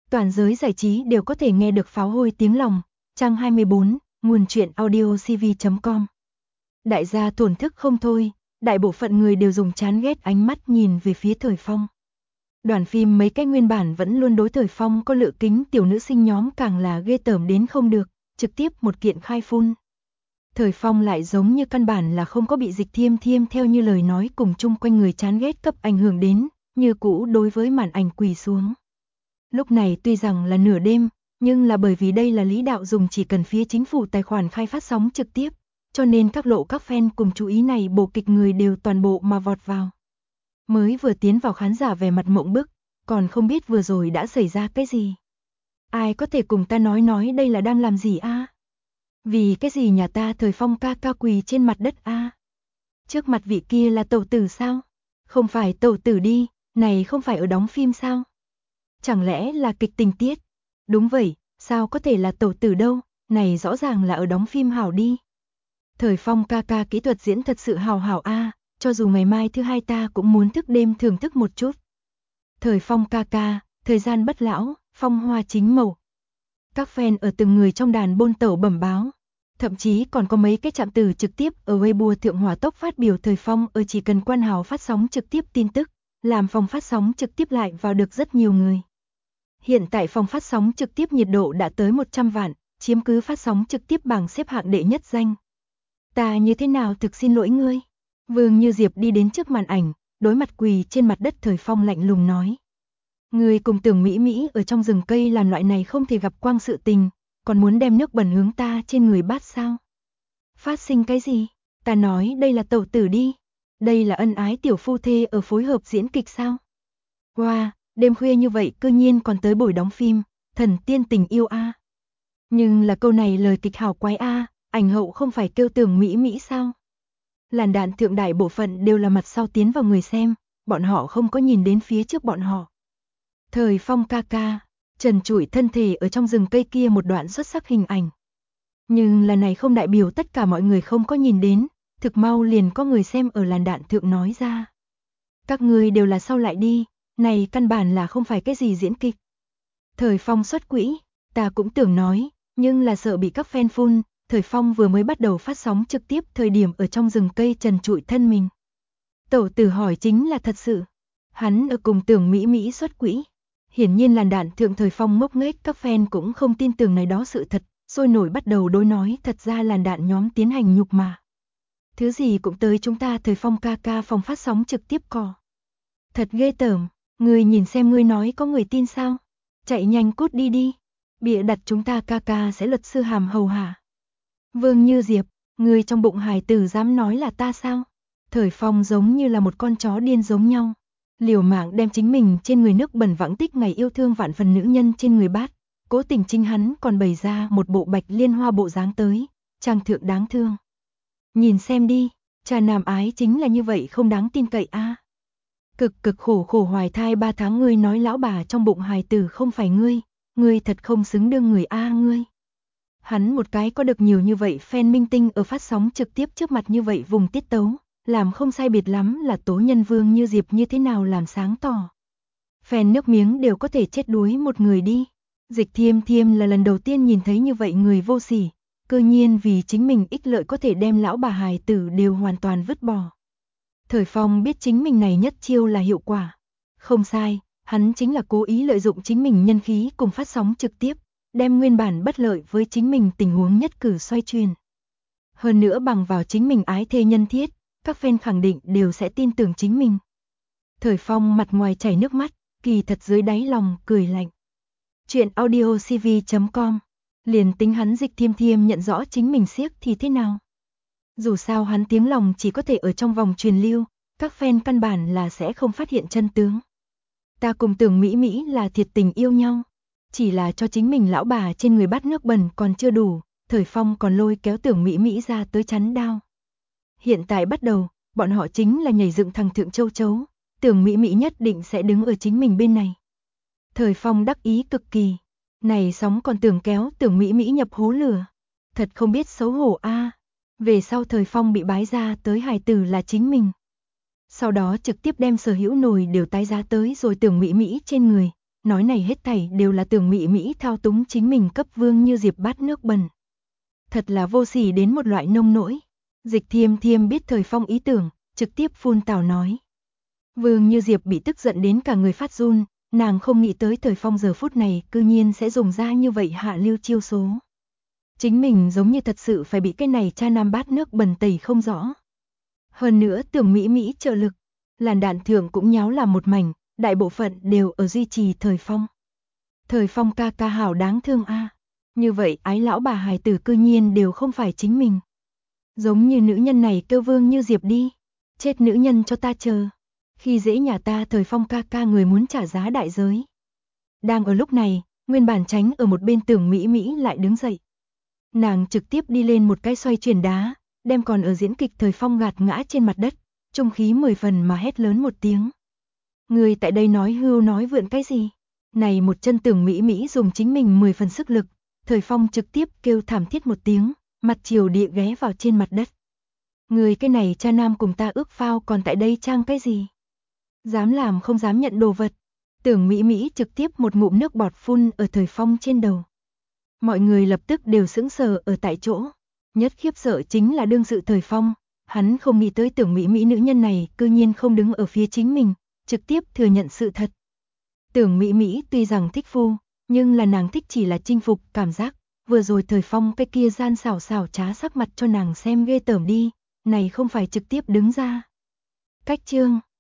Toàn giới giải trí đều có thể nghe được pháo hôi tiếng lòng. Trang 24, nguồn truyện audio cv.com. Đại gia thổn thức không thôi, đại bộ phận người đều dùng chán ghét ánh mắt nhìn về phía Thời Phong. Đoàn phim mấy cái nguyên bản vẫn luôn đối Thời Phong có lựa kính tiểu nữ sinh nhóm càng là ghê tởm đến không được, trực tiếp một kiện khai phun. Thời Phong lại giống như căn bản là không có bị Dịch Thiêm Thiêm theo như lời nói cùng chung quanh người chán ghét cấp ảnh hưởng đến, như cũ đối với màn ảnh quỳ xuống. Lúc này tuy rằng là nửa đêm, nhưng là bởi vì đây là Lý Đạo dùng chỉ cần phía chính phủ tài khoản khai phát sóng trực tiếp, cho nên các fan cùng chú ý này bộ kịch người đều toàn bộ mà vọt vào. Mới vừa tiến vào khán giả vẻ mặt mộng bức, còn không biết vừa rồi đã xảy ra cái gì. Ai có thể cùng ta nói đây là đang làm gì a? Vì cái gì nhà ta Thời Phong ca ca quỳ trên mặt đất a? Trước mặt vị kia là tẩu tử sao? Không phải tẩu tử đi, này không phải ở đóng phim sao? Chẳng lẽ là kịch tình tiết? Đúng vậy, sao có thể là tẩu tử đâu, này rõ ràng là ở đóng phim hảo đi. Thời Phong ca ca kỹ thuật diễn thật sự hảo a, cho dù ngày mai thứ hai ta cũng muốn thức đêm thưởng thức một chút. Thời Phong ca ca, thời gian bất lão, phong hoa chính màu. Các fan ở từng người trong đàn bôn tẩu bẩm báo. Thậm chí còn có mấy cái trạm từ trực tiếp ở Weibo thượng hỏa tốc phát biểu Thời Phong ở chỉ cần quan hào phát sóng trực tiếp tin tức, làm phòng phát sóng trực tiếp lại vào được rất nhiều người. Hiện tại phòng phát sóng trực tiếp nhiệt độ đã tới 100 vạn, chiếm cứ phát sóng trực tiếp bảng xếp hạng đệ nhất danh. Ta như thế nào thực xin lỗi ngươi? Vương Như Diệp đi đến trước màn ảnh, đối mặt quỳ trên mặt đất Thời Phong lạnh lùng nói. Ngươi cùng Tưởng Mỹ Mỹ ở trong rừng cây làm loại này không thể gặp quang sự tình, còn muốn đem nước bẩn hướng ta trên người bát sao? Phát sinh cái gì? Ta nói đây là tẩu tử đi. Đây là ân ái tiểu phu thê ở phối hợp diễn kịch sao? Wow, đêm khuya như vậy cư nhiên còn tới buổi đóng phim, thần tiên tình yêu a. Nhưng là câu này lời kịch hảo quái a, ảnh hậu không phải kêu Tưởng Mỹ Mỹ sao? Làn đạn thượng đại bộ phận đều là mặt sau tiến vào người xem, bọn họ không có nhìn đến phía trước bọn họ. Thời Phong ca ca, trần trụi thân thể ở trong rừng cây kia một đoạn xuất sắc hình ảnh. Nhưng lần này không đại biểu tất cả mọi người không có nhìn đến, thực mau liền có người xem ở làn đạn thượng nói ra. Các người đều là sau lại đi, này căn bản là không phải cái gì diễn kịch. Thời Phong xuất quỹ, ta cũng tưởng nói, nhưng là sợ bị các fan phun, Thời Phong vừa mới bắt đầu phát sóng trực tiếp thời điểm ở trong rừng cây trần trụi thân mình. Tẩu tử hỏi chính là thật sự, hắn ở cùng Tưởng Mỹ Mỹ xuất quỹ. Hiển nhiên làn đạn thượng Thời Phong ngốc nghếch, các fan cũng không tin tưởng này đó sự thật, sôi nổi bắt đầu đối nói thật ra làn đạn nhóm tiến hành nhục mà. Thứ gì cũng tới chúng ta Thời Phong ca ca phòng phát sóng trực tiếp cò. Thật ghê tởm, ngươi nhìn xem ngươi nói có người tin sao? Chạy nhanh cút đi đi, bịa đặt chúng ta ca ca sẽ luật sư hàm hầu hả? Vương Như Diệp, ngươi trong bụng hài tử dám nói là ta sao? Thời Phong giống như là một con chó điên giống nhau. Liều mạng đem chính mình trên người nước bẩn vãng tích ngày yêu thương vạn phần nữ nhân trên người bát, cố tình chính hắn còn bày ra một bộ Bạch Liên Hoa bộ dáng tới, trang thượng đáng thương. Nhìn xem đi, cha nam ái chính là như vậy không đáng tin cậy a. Cực khổ hoài thai 3 tháng ngươi nói lão bà trong bụng hài tử không phải ngươi thật không xứng đương người a ngươi. Hắn một cái có được nhiều như vậy fan minh tinh ở phát sóng trực tiếp trước mặt như vậy vùng tiết tấu. Làm không sai biệt lắm là tố nhân Vương Như Diệp như thế nào làm sáng tỏ. Fan nước miếng đều có thể chết đuối một người đi. Dịch Thiêm Thiêm là lần đầu tiên nhìn thấy như vậy người vô sỉ, cơ nhiên vì chính mình ích lợi có thể đem lão bà hài tử đều hoàn toàn vứt bỏ. Thời Phong biết chính mình này nhất chiêu là hiệu quả. Không sai, hắn chính là cố ý lợi dụng chính mình nhân khí cùng phát sóng trực tiếp, đem nguyên bản bất lợi với chính mình tình huống nhất cử xoay chuyển. Hơn nữa bằng vào chính mình ái thê nhân thiết, các fan khẳng định đều sẽ tin tưởng chính mình. Thời Phong mặt ngoài chảy nước mắt, kỳ thật dưới đáy lòng cười lạnh. Chuyện audio cv.com, liền tính hắn Dịch Thiêm Thiêm nhận rõ chính mình siếc thì thế nào? Dù sao hắn tiếng lòng chỉ có thể ở trong vòng truyền lưu, các fan căn bản là sẽ không phát hiện chân tướng. Ta cùng Tưởng Mỹ Mỹ là thiệt tình yêu nhau, chỉ là cho chính mình lão bà trên người bát nước bẩn còn chưa đủ, Thời Phong còn lôi kéo Tưởng Mỹ Mỹ ra tới chắn đao. Hiện tại bắt đầu, bọn họ chính là nhảy dựng thằng thượng châu chấu, Tưởng Mỹ Mỹ nhất định sẽ đứng ở chính mình bên này. Thời Phong đắc ý cực kỳ, này sóng còn tưởng kéo Tưởng Mỹ Mỹ nhập hố lửa, thật không biết xấu hổ a. Về sau Thời Phong bị bái ra tới hài tử là chính mình. Sau đó trực tiếp đem sở hữu nồi đều tái giá tới rồi Tưởng Mỹ Mỹ trên người, nói này hết thảy đều là Tưởng Mỹ Mỹ thao túng chính mình cấp Vương Như Diệp bát nước bẩn. Thật là vô sỉ đến một loại nông nỗi. Dịch Thiêm Thiêm biết Thời Phong ý tưởng, trực tiếp phun tào nói. Vương Như Diệp bị tức giận đến cả người phát run, nàng không nghĩ tới Thời Phong giờ phút này cư nhiên sẽ dùng ra như vậy hạ lưu chiêu số. Chính mình giống như thật sự phải bị cái này cha nam bát nước bẩn tẩy không rõ. Hơn nữa Tưởng Mỹ Mỹ trợ lực, làn đạn thượng cũng nháo làm một mảnh, đại bộ phận đều ở duy trì Thời Phong. Thời Phong ca ca hảo đáng thương a. Như vậy ái lão bà hài tử cư nhiên đều không phải chính mình. Giống như nữ nhân này kêu Vương Như Diệp đi. Chết nữ nhân cho ta chờ. Khi dễ nhà ta Thời Phong ca ca người muốn trả giá đại giới. Đang ở lúc này, nguyên bản tránh ở một bên Tưởng Mỹ Mỹ lại đứng dậy. Nàng trực tiếp đi lên một cái xoay chuyển đá, đem còn ở diễn kịch Thời Phong gạt ngã trên mặt đất, trung khí 10 phần mà hét lớn một tiếng. Người tại đây nói hưu nói vượn cái gì? Này một chân Tưởng Mỹ Mỹ dùng chính mình 10 phần sức lực, Thời Phong trực tiếp kêu thảm thiết một tiếng, mặt chiều địa ghé vào trên mặt đất. Người cái này cha nam cùng ta ước phao còn tại đây trang cái gì? Dám làm không dám nhận đồ vật. Tưởng Mỹ Mỹ trực tiếp một ngụm nước bọt phun ở Thời Phong trên đầu. Mọi người lập tức đều sững sờ ở tại chỗ. Nhất khiếp sợ chính là đương sự Thời Phong. Hắn không nghĩ tới Tưởng Mỹ Mỹ nữ nhân này cư nhiên không đứng ở phía chính mình, trực tiếp thừa nhận sự thật. Tưởng Mỹ Mỹ tuy rằng thích phu, nhưng là nàng thích chỉ là chinh phục cảm giác. Vừa rồi Thời Phong cái kia gian xảo xảo trá sắc mặt cho nàng xem ghê tởm đi, này không phải trực tiếp đứng ra. Cách chương